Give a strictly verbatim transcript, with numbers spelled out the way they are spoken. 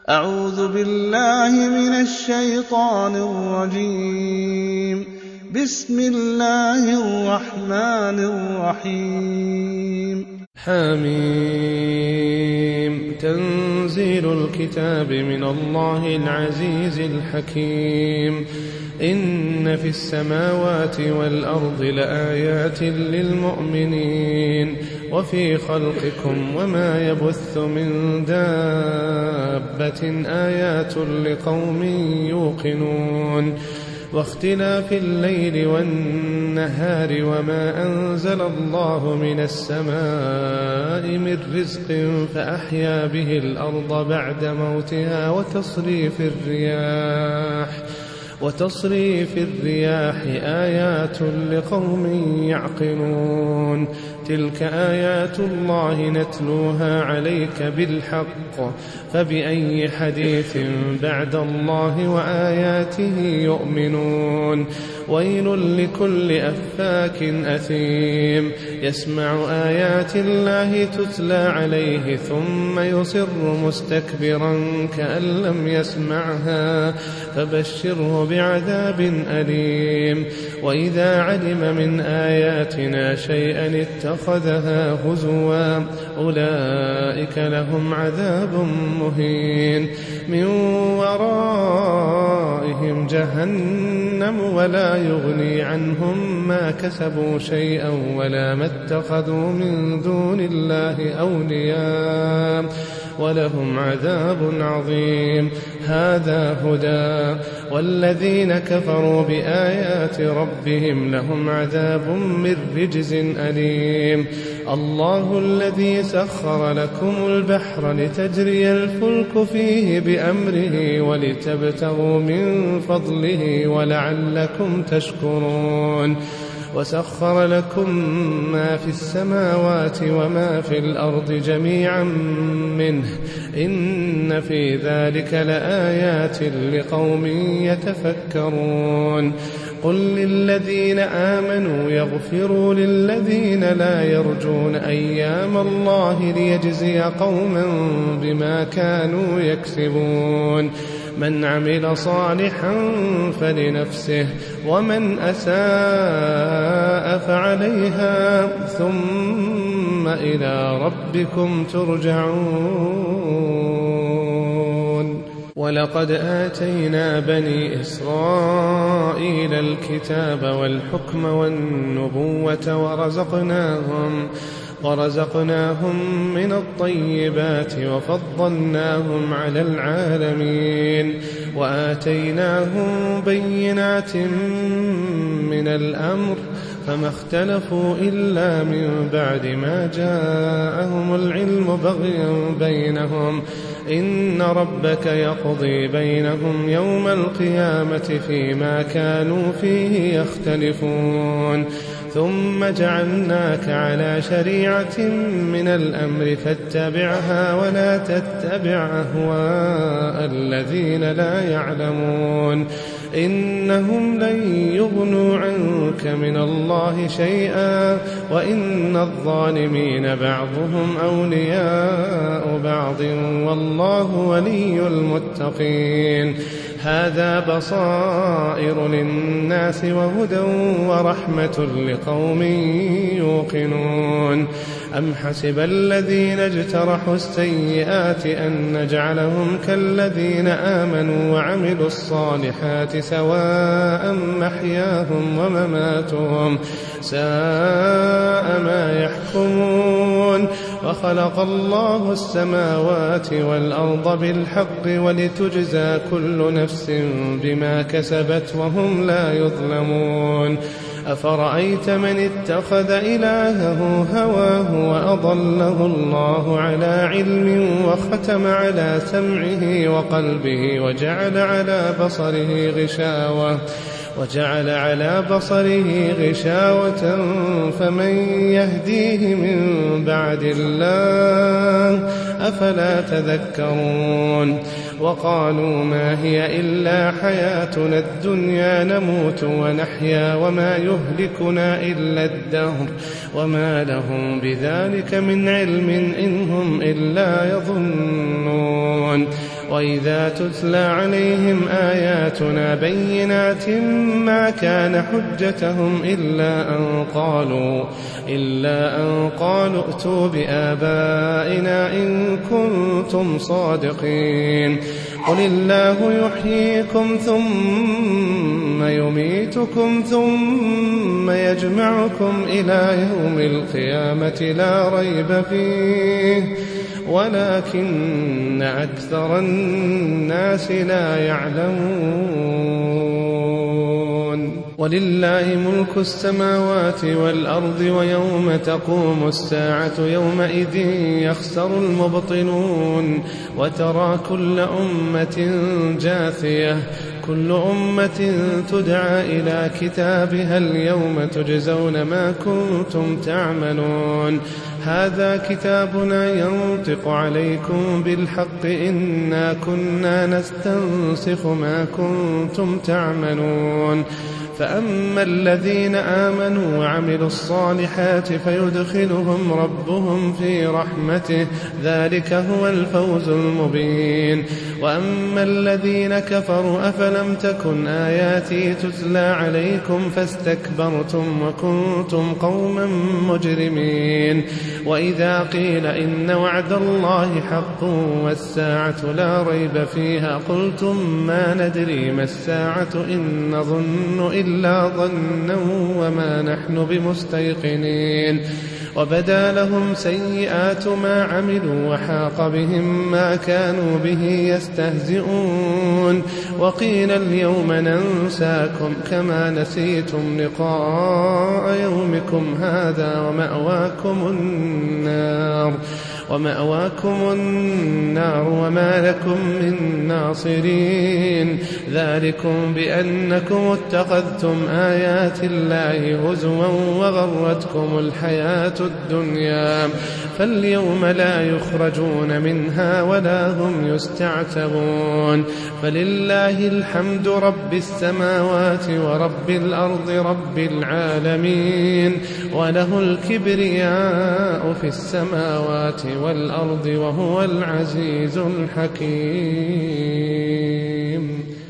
أعوذ بالله من الشيطان الرجيم. بسم الله الرحمن الرحيم. حميم. تنزيل الكتاب من الله العزيز الحكيم. إن في السماوات والأرض لآيات للمؤمنين وفي خلقكم وما يبث من دابة آيات لقوم يوقنون واختلاف الليل والنهار وما أنزل الله من السماء من رزق فأحيا به الأرض بعد موتها وتصريف الرياح وتصريف الرياح آيات لقوم يعقلون. تلك آيات الله نتلوها عليك بالحق فبأي حديث بعد الله وآياته يؤمنون. ويل لكل أفاك أثيم يسمع آيات الله تتلى عليه ثم يصر مستكبرا كأن لم يسمعها فبشره بعذاب أليم. وإذا علم من آياتنا شيئا اتخذها هزوا أولئك لهم عذاب مهين من ورائهم جهنم ولا يغني عنهم ما كسبوا شيئا ولا ما اتخذوا من دون الله أولياء ولهم عذاب عظيم. هذا هدى والذين كفروا بآيات ربهم لهم عذاب من رجز أليم. الله الذي سخر لكم البحر لتجري الفلك فيه بأمره ولتبتغوا من فضله ولعلكم تشكرون. وسخر لكم ما في السماوات وما في الأرض جميعا منه إن في ذلك لآيات لقوم يتفكرون. قل للذين آمنوا يغفروا للذين لا يرجون أيام الله ليجزي قوما بما كانوا يكسبون. من عمل صالحا فلنفسه ومن أساء فعليها ثم إلى ربكم ترجعون. ولقد آتينا بني إسرائيل الكتاب والحكم والنبوة ورزقناهم ورزقناهم من الطيبات وفضلناهم على العالمين وآتيناهم بينات من الأمر فما اختلفوا إلا من بعد ما جاءهم العلم بغيا بينهم. إن ربك يقضي بينهم يوم القيامة فيما كانوا فيه يختلفون. ثم جعلناك على شريعة من الأمر فاتبعها ولا تتبع أهواء الذين لا يعلمون. إنهم لن يغنوا عنك من الله شيئا وإن الظالمين بعضهم أولياء بعض والله ولي المتقين. هذا بصائر للناس وهدى ورحمة لقوم يوقنون. أم حسب الذين اجترحوا السيئات أن نجعلهم كالذين آمنوا وعملوا الصالحات سواء محياهم ومماتهم ساء ما يحكمون. وخلق الله السماوات والأرض بالحق ولتجزى كل نفس بما كسبت وهم لا يظلمون. أفرأيت من اتخذ إلهه هواه وأضله الله على علم وختم على سمعه وقلبه وجعل على بصره غشاوة وجعل على بصره غشاوة فمن يهديه من بعد الله أفلا تذكرون. وقالوا ما هي إلا حياتنا الدنيا نموت ونحيا وما يهلكنا إلا الدهر وما لهم بذلك من علم إن هم إلا يظنون. وإذا تتلى عليهم آياتنا بينات ما كان حجتهم إلا أن قالوا إلا أن قالوا ائتوا بآبائنا إن كنتم صادقين قل الله يحييكم ثم يميتكم ثم يجمعكم إلى يوم القيامة لا ريب فيه ولكن أكثر الناس لا يعلمون ولله ملك السماوات والأرض ويوم تقوم الساعة يومئذ يخسر المبطلون وترى كل أمة جاثية كل أمة تدعى إلى كتابها اليوم تجزون ما كنتم تعملون هذا كتابنا ينطق عليكم بالحق إنا كنا نستنسخ ما كنتم تعملون فأما الذين آمنوا وعملوا الصالحات فيدخلهم ربهم في رحمته ذلك هو الفوز المبين وأما الذين كفروا أفلم تكن آياتي تتلى عليكم فاستكبرتم وكنتم قوما مجرمين وإذا قيل إن وعد الله حق والساعة لا ريب فيها قلتم ما ندري ما الساعة إن نظن إلا ظنا وما نحن بمستيقنين وبدا لهم سيئات ما عملوا وحاق بهم ما كانوا به يستهزئون وقيل اليوم ننساكم كما نسيتم لقاء يومكم هذا ومأواكم النار ومأواكم النار وما لكم من ناصرين ذلكم بأنكم اتخذتم آيات الله هزوا وغرتكم الحياة الدنيا فاليوم لا يخرجون منها ولا هم يستعتبون فلله الحمد رب السماوات ورب الأرض رب العالمين وله الكبرياء في السماوات والأرض وهو العزيز الحكيم.